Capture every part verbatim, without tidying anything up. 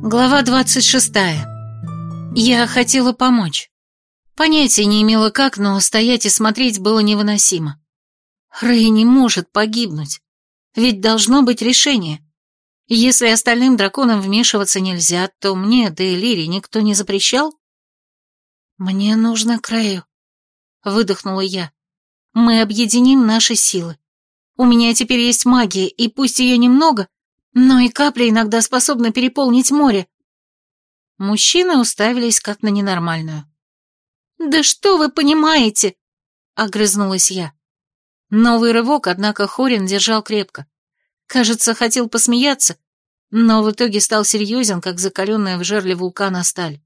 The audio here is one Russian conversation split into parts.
Глава двадцать шестая. Я хотела помочь. Понятия не имела как, но стоять и смотреть было невыносимо. Рэй не может погибнуть. Ведь должно быть решение. Если остальным драконам вмешиваться нельзя, то мне, да и Лире, никто не запрещал? «Мне нужно к Рэю», — выдохнула я. «Мы объединим наши силы. У меня теперь есть магия, и пусть ее немного, но и капля иногда способна переполнить море». Мужчины уставились как на ненормальную. «Да что вы понимаете?» — огрызнулась я. Новый рывок, однако, Хорин держал крепко. Кажется, хотел посмеяться, но в итоге стал серьезен, как закаленная в жерле вулкана сталь.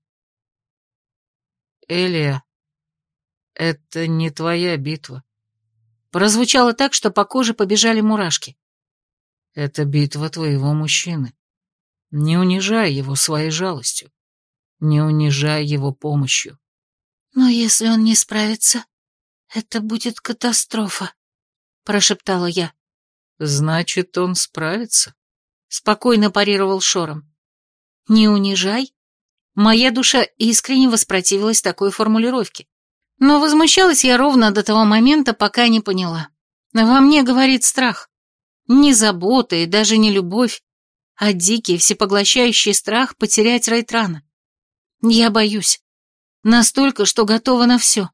«Элия, это не твоя битва». Прозвучало так, что по коже побежали мурашки. «Это битва твоего мужчины. Не унижай его своей жалостью. Не унижай его помощью». «Но если он не справится, это будет катастрофа», — прошептала я. «Значит, он справится?» — спокойно парировал Шором. «Не унижай?» Моя душа искренне воспротивилась такой формулировке. Но возмущалась я ровно до того момента, пока не поняла. Во мне говорит страх. Не забота и даже не любовь, а дикий, всепоглощающий страх потерять Рейтрана. Я боюсь. Настолько, что готова на все.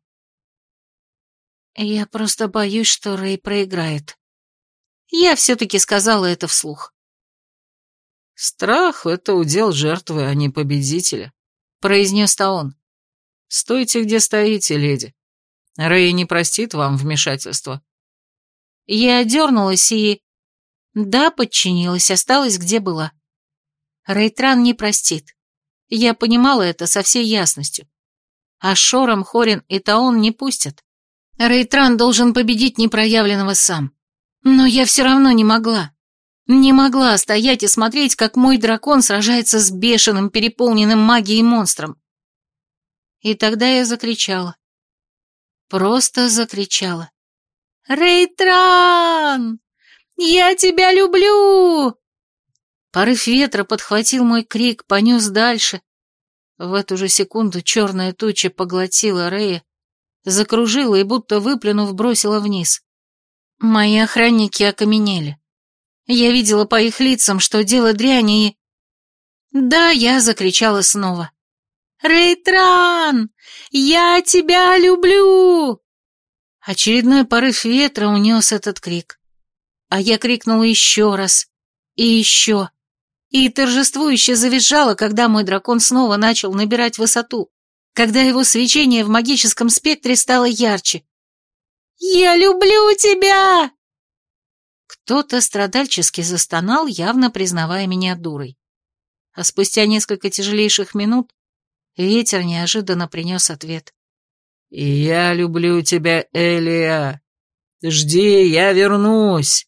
Я просто боюсь, что Рэй проиграет. Я все-таки сказала это вслух. «Страх — это удел жертвы, а не победителя», — произнес Таон. «Стойте, где стоите, леди. Рэй не простит вам вмешательства». Я дернулась и... Да, подчинилась, осталась где была. Рейтран не простит. Я понимала это со всей ясностью. А Шором, Хорин и Таон не пустят. Рейтран должен победить непроявленного сам. Но я все равно не могла. Не могла стоять и смотреть, как мой дракон сражается с бешеным, переполненным магией монстром. И тогда я закричала. Просто закричала. «Рейтран! Я тебя люблю!» Порыв ветра подхватил мой крик, понес дальше. В эту же секунду черная туча поглотила Рэя, закружила и, будто выплюнув, бросила вниз. Мои охранники окаменели. Я видела по их лицам, что дело дряни, и... Да, я закричала снова. «Рейтран! Я тебя люблю!» Очередной порыв ветра унес этот крик. А я крикнула еще раз. И еще. И торжествующе завизжала, когда мой дракон снова начал набирать высоту, когда его свечение в магическом спектре стало ярче. «Я люблю тебя!» Кто-то страдальчески застонал, явно признавая меня дурой. А спустя несколько тяжелейших минут ветер неожиданно принес ответ. «И я люблю тебя, Элия. Жди, я вернусь».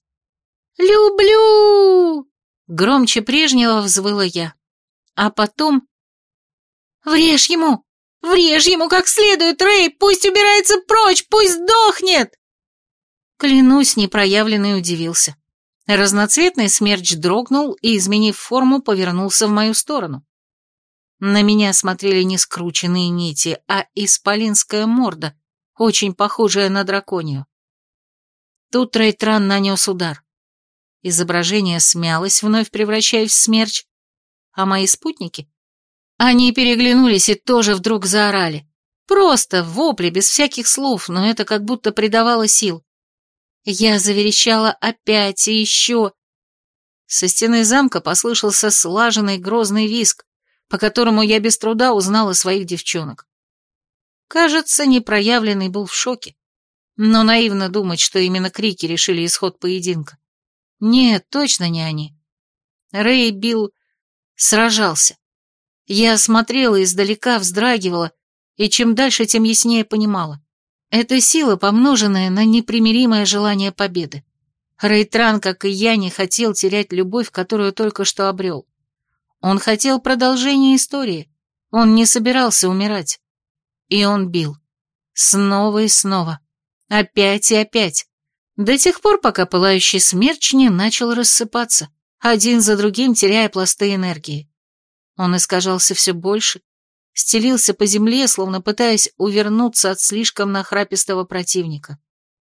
«Люблю!» Громче прежнего взвыла я. А потом... «Врежь ему! Врежь ему как следует, Рэй! Пусть убирается прочь! Пусть сдохнет!» Клянусь, непроявленный удивился. Разноцветный смерч дрогнул и, изменив форму, повернулся в мою сторону. На меня смотрели не скрученные нити, а исполинская морда, очень похожая на драконью. Тут Рейтран нанес удар. Изображение смялось, вновь превращаясь в смерч, а мои спутники... Они переглянулись и тоже вдруг заорали. Просто в вопле, без всяких слов, но это как будто придавало сил. Я заверещала опять и еще. Со стены замка послышался слаженный грозный визг, по которому я без труда узнала своих девчонок. Кажется, непроявленный был в шоке. Но наивно думать, что именно крики решили исход поединка. Нет, точно не они. Рэй бил... сражался. Я смотрела издалека, вздрагивала, и чем дальше, тем яснее понимала. Это сила, помноженная на непримиримое желание победы. Рейтран, как и я, не хотел терять любовь, которую только что обрел. Он хотел продолжения истории. Он не собирался умирать. И он бил. Снова и снова. Опять и опять. До тех пор, пока пылающий смерч не начал рассыпаться, один за другим теряя пласты энергии. Он искажался все больше, стелился по земле, словно пытаясь увернуться от слишком нахрапистого противника.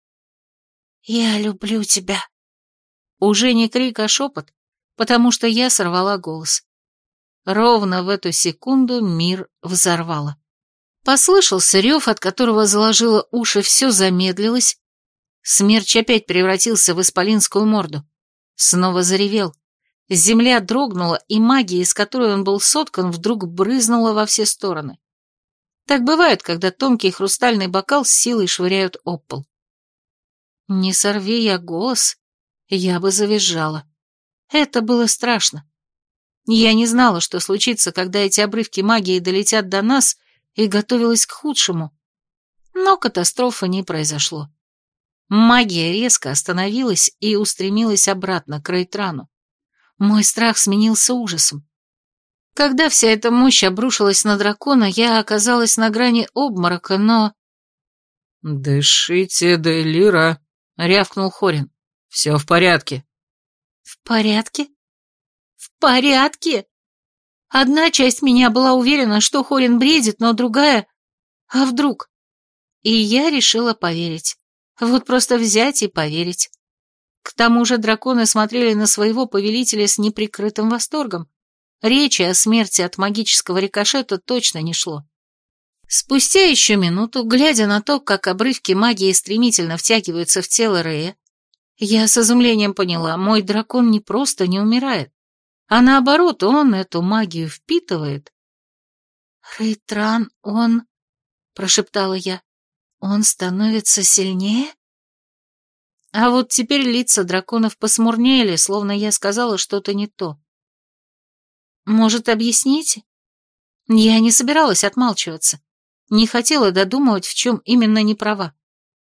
«Я люблю тебя». Уже не крик, а шепот, потому что я сорвала голос. Ровно в эту секунду мир взорвало. Послышался рев, от которого заложило уши, все замедлилось. Смерч опять превратился в исполинскую морду. Снова заревел. Земля дрогнула, и магия, из которой он был соткан, вдруг брызнула во все стороны. Так бывает, когда тонкий хрустальный бокал с силой швыряют об пол. Не сорви я голос, я бы завизжала. Это было страшно. Я не знала, что случится, когда эти обрывки магии долетят до нас, и готовилась к худшему. Но катастрофы не произошло. Магия резко остановилась и устремилась обратно к Рейтрану. Мой страх сменился ужасом. Когда вся эта мощь обрушилась на дракона, я оказалась на грани обморока, но... «Дышите, Дейлира», — рявкнул Хорин. «Все в порядке». «В порядке? В порядке?» Одна часть меня была уверена, что Хорин бредит, но другая... А вдруг? И я решила поверить. Вот просто взять и поверить. К тому же драконы смотрели на своего повелителя с неприкрытым восторгом. Речи о смерти от магического рикошета точно не шло. Спустя еще минуту, глядя на то, как обрывки магии стремительно втягиваются в тело Рея, я с изумлением поняла, мой дракон не просто не умирает, а наоборот, он эту магию впитывает. «Рейтран, он...» — прошептала я. «Он становится сильнее?» А вот теперь лица драконов посмурнели, словно я сказала что-то не то. «Может, объясните?» Я не собиралась отмалчиваться, не хотела додумывать, в чем именно не права.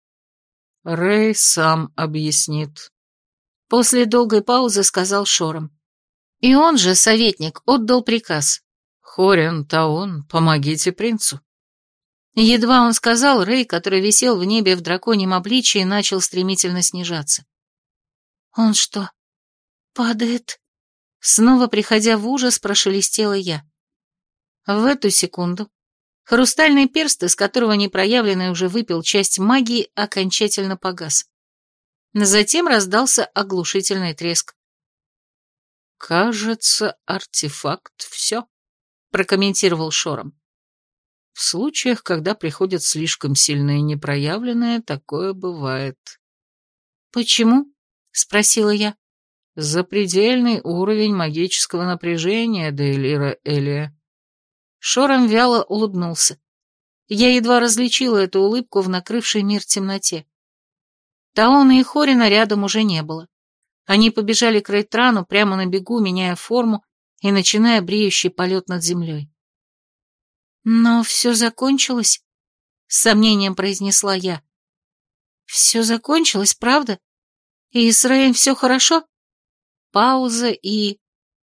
«Рей сам объяснит», — после долгой паузы сказал Шором. И он же, советник, отдал приказ. «Хорин, Таон, помогите принцу». Едва он сказал, Рей, который висел в небе в драконьем обличии, начал стремительно снижаться. «Он что, падает?» Снова, приходя в ужас, прошелестела я. В эту секунду хрустальный перст, из которого непроявленный уже выпил часть магии, окончательно погас. Затем раздался оглушительный треск. «Кажется, артефакт все», — прокомментировал Шором. «В случаях, когда приходит слишком сильное непроявленное, такое бывает». «Почему?» — спросила я. «Запредельный уровень магического напряжения, Дейлира Элия». Шором вяло улыбнулся. Я едва различила эту улыбку в накрывшей мир темноте. Таона и Хорина рядом уже не было. Они побежали к Рейтрану прямо на бегу, меняя форму и начиная бреющий полет над землей. «Но все закончилось?» — с сомнением произнесла я. «Все закончилось, правда? И с Рэем все хорошо?» Пауза и...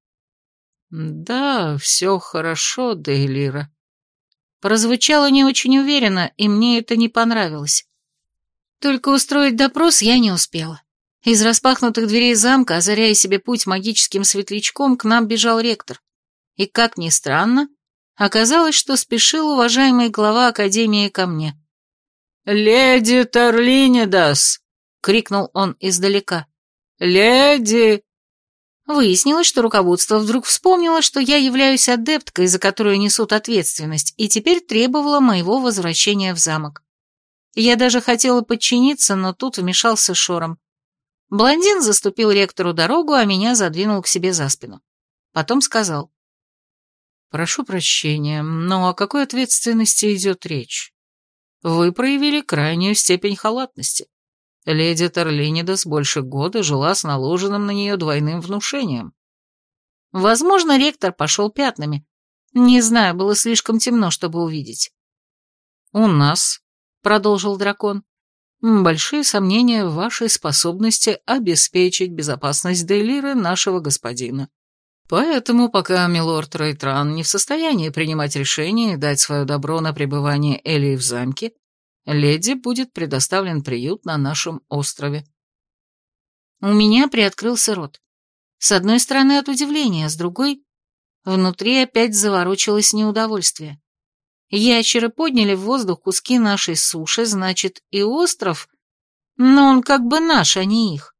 «Да, все хорошо, Дейлира». Прозвучало не очень уверенно, и мне это не понравилось. Только устроить допрос я не успела. Из распахнутых дверей замка, озаряя себе путь магическим светлячком, к нам бежал ректор. И, как ни странно, оказалось, что спешил уважаемый глава Академии ко мне. «Леди Тарлинидас!» — крикнул он издалека. «Леди!» Выяснилось, что руководство вдруг вспомнило, что я являюсь адепткой, за которую несут ответственность, и теперь требовало моего возвращения в замок. Я даже хотела подчиниться, но тут вмешался Шором. Блондин заступил ректору дорогу, а меня задвинул к себе за спину. Потом сказал. «Прошу прощения, но о какой ответственности идет речь? Вы проявили крайнюю степень халатности. Леди Тарлинидас больше года жила с наложенным на нее двойным внушением». Возможно, ректор пошел пятнами. Не знаю, было слишком темно, чтобы увидеть. «У нас», — продолжил дракон, — «большие сомнения в вашей способности обеспечить безопасность Дейлиры, нашего господина. Поэтому, пока милорд Рейтран не в состоянии принимать решения и дать свое добро на пребывание Элии в замке, леди будет предоставлен приют на нашем острове». У меня приоткрылся рот. С одной стороны от удивления, с другой... Внутри опять заворочилось неудовольствие. Ящеры подняли в воздух куски нашей суши, значит, и остров, но он как бы наш, а не их.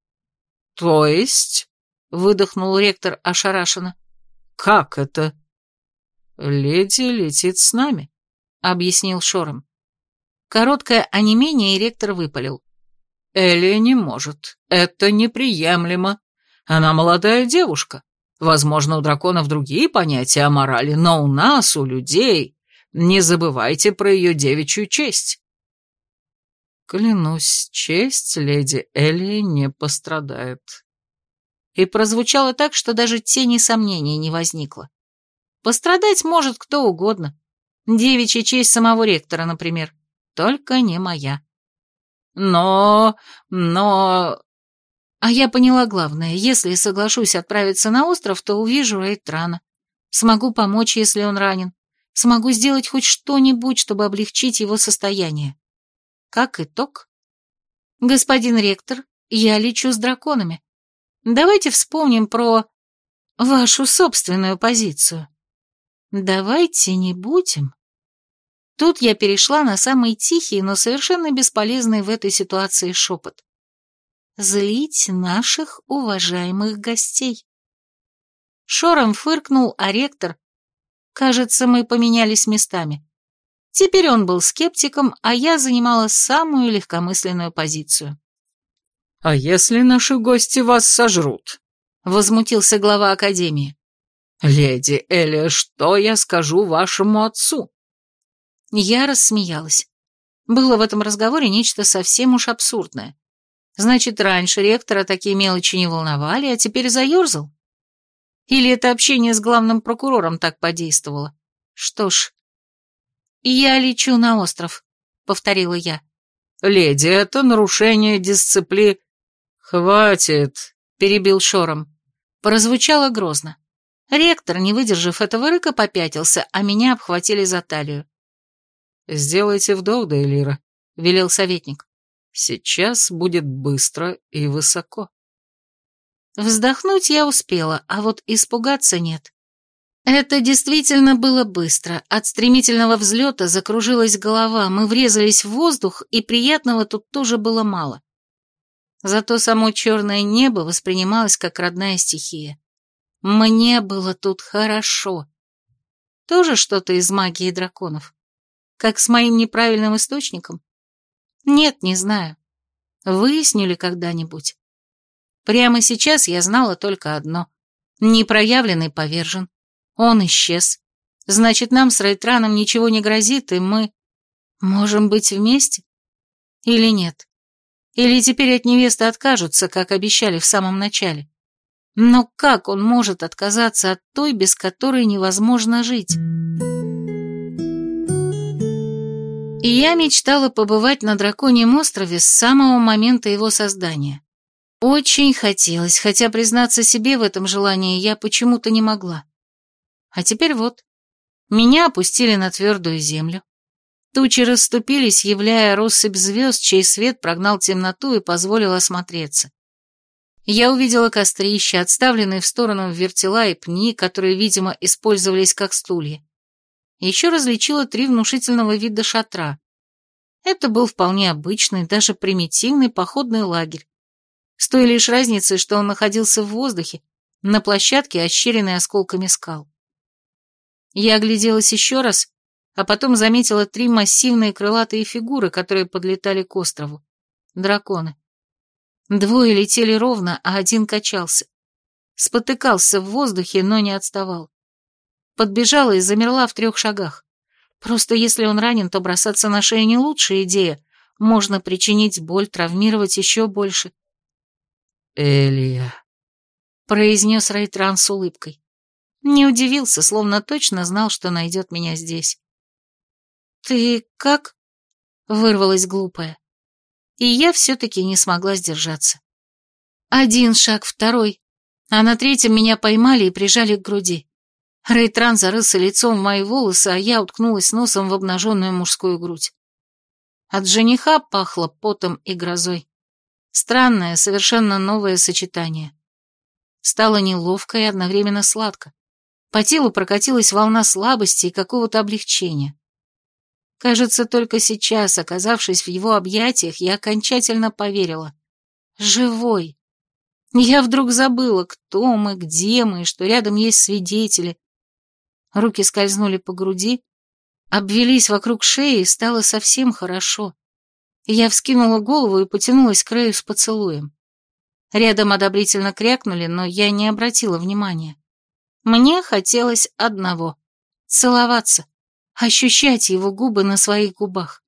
«То есть?» — выдохнул ректор ошарашенно. «Как это?» «Леди летит с нами», — объяснил Шором. Короткое онемение, и ректор выпалил. «Элия не может. Это неприемлемо. Она молодая девушка. Возможно, у драконов другие понятия о морали, но у нас, у людей, не забывайте про ее девичью честь». «Клянусь, честь леди Элии не пострадает». И прозвучало так, что даже тени сомнений не возникло. Пострадать может кто угодно. Девичья честь самого ректора, например. Только не моя. Но... но... А я поняла главное. Если соглашусь отправиться на остров, то увижу Рейтрана. Смогу помочь, если он ранен. Смогу сделать хоть что-нибудь, чтобы облегчить его состояние. Как итог? Господин ректор, я лечу с драконами. Давайте вспомним про вашу собственную позицию. Давайте не будем. Тут я перешла на самый тихий, но совершенно бесполезный в этой ситуации шепот. Злить наших уважаемых гостей. Шором фыркнул, а ректор... Кажется, мы поменялись местами. Теперь он был скептиком, а я занимала самую легкомысленную позицию. «А если наши гости вас сожрут?» — возмутился глава академии. «Леди Элия, что я скажу вашему отцу?» Я рассмеялась. Было в этом разговоре нечто совсем уж абсурдное. Значит, раньше ректора такие мелочи не волновали, а теперь заерзал? Или это общение с главным прокурором так подействовало? Что ж, я лечу на остров, повторила я. «Леди, это нарушение дисциплины...» «Хватит», — перебил Шором. Прозвучало грозно. Ректор, не выдержав этого рыка, попятился, а меня обхватили за талию. «Сделайте вдох, Дейлира», — велел советник. «Сейчас будет быстро и высоко». Вздохнуть я успела, а вот испугаться нет. Это действительно было быстро. От стремительного взлета закружилась голова, мы врезались в воздух, и приятного тут тоже было мало. Зато само черное небо воспринималось как родная стихия. Мне было тут хорошо. Тоже что-то из магии драконов. Как с моим неправильным источником? Нет, не знаю. Выясню ли когда-нибудь? Прямо сейчас я знала только одно. Непроявленный повержен. Он исчез. Значит, нам с Рейтраном ничего не грозит, и мы можем быть вместе? Или нет? Или теперь от невесты откажутся, как обещали в самом начале? Но как он может отказаться от той, без которой невозможно жить? И я мечтала побывать на Драконьем острове с самого момента его создания. Очень хотелось, хотя признаться себе в этом желании я почему-то не могла. А теперь вот, меня опустили на твердую землю. Тучи расступились, являя россыпь звезд, чей свет прогнал темноту и позволил осмотреться. Я увидела кострища, отставленные в сторону вертела и пни, которые, видимо, использовались как стулья. Еще различила три внушительного вида шатра. Это был вполне обычный, даже примитивный походный лагерь. С той лишь разницей, что он находился в воздухе, на площадке, ощеренной осколками скал. Я огляделась еще раз, а потом заметила три массивные крылатые фигуры, которые подлетали к острову. Драконы. Двое летели ровно, а один качался. Спотыкался в воздухе, но не отставал. Подбежала и замерла в трех шагах. Просто если он ранен, то бросаться на шею не лучшая идея. Можно причинить боль, травмировать еще больше. «Элия», — произнес Рейтран с улыбкой. Не удивился, словно точно знал, что найдет меня здесь. «Ты как?» — вырвалась глупая. И я все-таки не смогла сдержаться. Один шаг, второй, а на третьем меня поймали и прижали к груди. Рейтран зарылся лицом в мои волосы, а я уткнулась носом в обнаженную мужскую грудь. От жениха пахло потом и грозой. Странное, совершенно новое сочетание. Стало неловко и одновременно сладко. По телу прокатилась волна слабости и какого-то облегчения. Кажется, только сейчас, оказавшись в его объятиях, я окончательно поверила. Живой. Я вдруг забыла, кто мы, где мы, и что рядом есть свидетели. Руки скользнули по груди, обвелись вокруг шеи, и стало совсем хорошо. Я вскинула голову и потянулась к Рэю с поцелуем. Рядом одобрительно крякнули, но я не обратила внимания. Мне хотелось одного — целоваться, ощущать его губы на своих губах.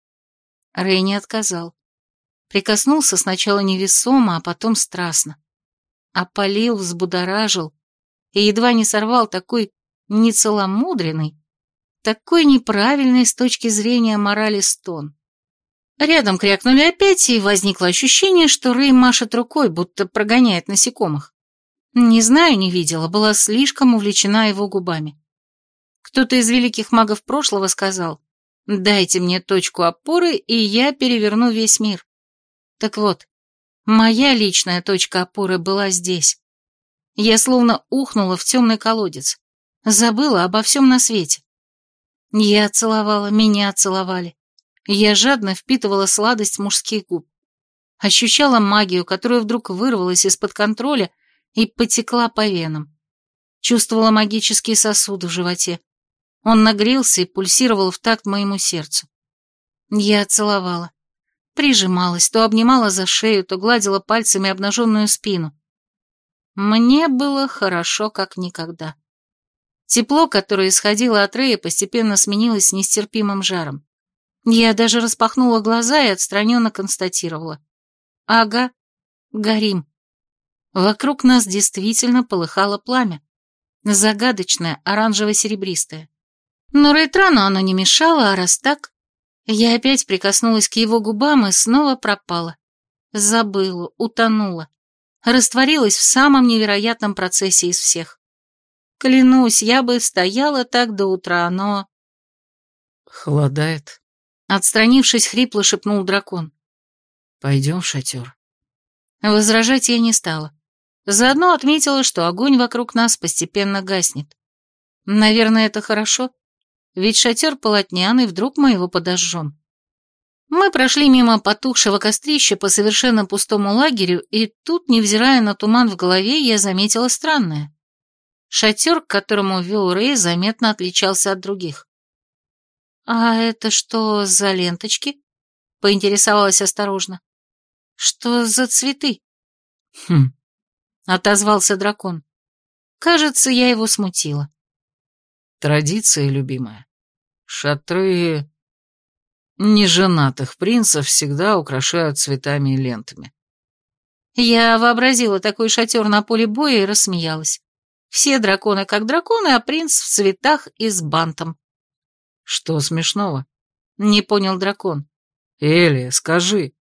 Рэй не отказал. Прикоснулся сначала невесомо, а потом страстно. Опалил, взбудоражил и едва не сорвал такой нецеломудренный, такой неправильный с точки зрения морали стон. Рядом крякнули опять, и возникло ощущение, что Рэй машет рукой, будто прогоняет насекомых. Не знаю, не видела, была слишком увлечена его губами. Кто-то из великих магов прошлого сказал: «Дайте мне точку опоры, и я переверну весь мир». Так вот, моя личная точка опоры была здесь. Я словно ухнула в темный колодец, забыла обо всем на свете. Я целовала, меня целовали. Я жадно впитывала сладость мужских губ. Ощущала магию, которая вдруг вырвалась из-под контроля и потекла по венам. Чувствовала магический сосуд в животе. Он нагрелся и пульсировал в такт моему сердцу. Я целовала. Прижималась, то обнимала за шею, то гладила пальцами обнаженную спину. Мне было хорошо, как никогда. Тепло, которое исходило от Рэя, постепенно сменилось нестерпимым жаром. Я даже распахнула глаза и отстраненно констатировала: «Ага, горим». Вокруг нас действительно полыхало пламя. Загадочное, оранжево-серебристое. Но Рейтрану оно не мешало, а раз так... Я опять прикоснулась к его губам и снова пропала. Забыла, утонула. Растворилась в самом невероятном процессе из всех. Клянусь, я бы стояла так до утра, но... «Холодает», — отстранившись, хрипло шепнул дракон. «Пойдем в шатер». Возражать я не стала. Заодно отметила, что огонь вокруг нас постепенно гаснет. Наверное, это хорошо, ведь шатер полотняный, вдруг мы его подожжем. Мы прошли мимо потухшего кострища по совершенно пустому лагерю, и тут, невзирая на туман в голове, я заметила странное. Шатер, к которому вел Рэй, заметно отличался от других. «А это что за ленточки?» — поинтересовалась осторожно. «Что за цветы?» «Хм», — отозвался дракон. Кажется, я его смутила. «Традиция, любимая. Шатры неженатых принцев всегда украшают цветами и лентами». Я вообразила такой шатер на поле боя и рассмеялась. Все драконы как драконы, а принц в цветах и с бантом. «Что смешного?» — не понял дракон. «Элия, скажи».